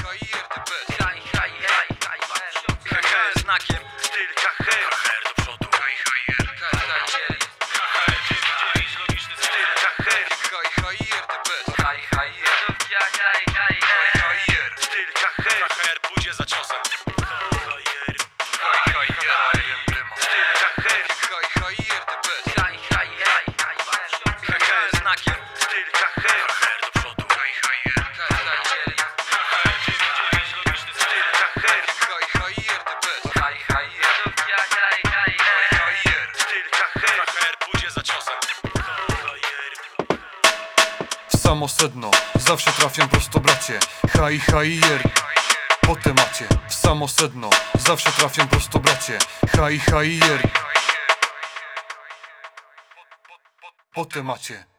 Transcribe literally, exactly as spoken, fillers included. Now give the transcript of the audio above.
Znakiem styl K H R do przodu. Logiczny styl K H R. Styl K H R. K H R pójdzie za ciosem. Znakiem styl K H R do przodu. Logiczny styl K H R. Styl K H R. K H R pójdzie za ciosem. W samo sedno, zawsze trafiam prosto bracie. H I H I R po temacie. W samo sedno, zawsze trafiam prosto bracie. H I H I R po temacie.